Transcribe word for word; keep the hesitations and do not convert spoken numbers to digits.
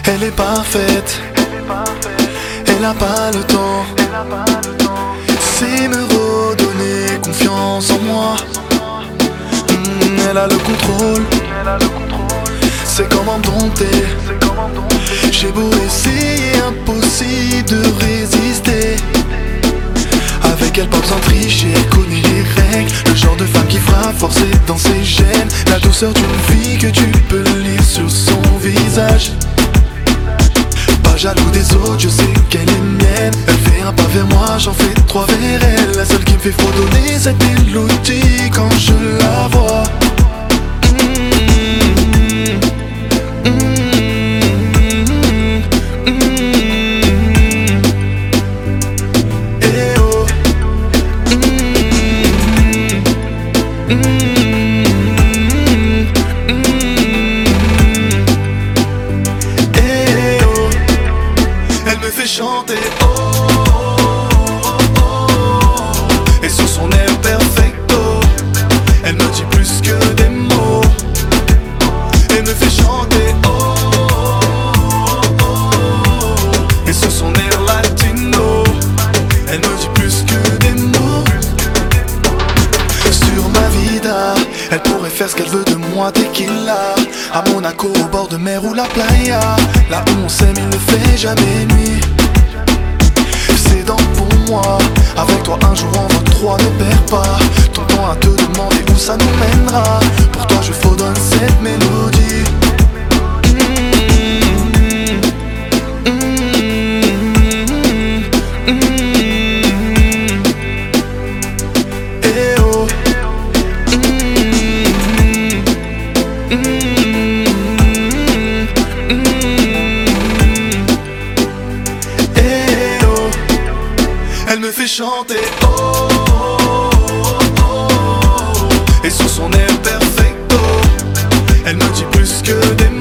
Elle est parfaite, elle a pas le temps. C'est me redonner confiance en moi. Mmh, elle a le contrôle, c'est comme en dompter. J'ai beau essayer, impossible de résister. Avec elle pas besoin de tricher, elle connaît les règles. Le genre de femme qui fera forcer dans ses gènes. La douceur d'une fille que tu peux lire sur son visage. Pas jaloux des autres, je sais qu'elle est mienne. Elle fait un pas vers moi, j'en fais trois vers elle. La seule qui me fait fredonner cette mélodie quand je la vois. Chanter oh, oh, oh, oh. Et sur son air perfecto, elle me dit plus que des mots. Elle me fait chanter oh, oh, oh, oh. Et sur son air latino, elle me dit plus que des mots. Sur ma vida, elle pourrait faire ce qu'elle veut de moi dès qu'il l'a. À Monaco, au bord de mer ou la playa. Là où on s'aime, il ne fait jamais nuit. C'est dans pour moi. Avec toi un jour on va trois, ne perds pas ton temps à te demander où ça nous mènera. Pour toi je fredonne cette mélodie. Mmh, mmh, mmh. Eh oh. Mmh, mmh. Elle me fait chanter oh, oh, oh, oh. Et sur son air perfecto, elle me dit plus que des mots.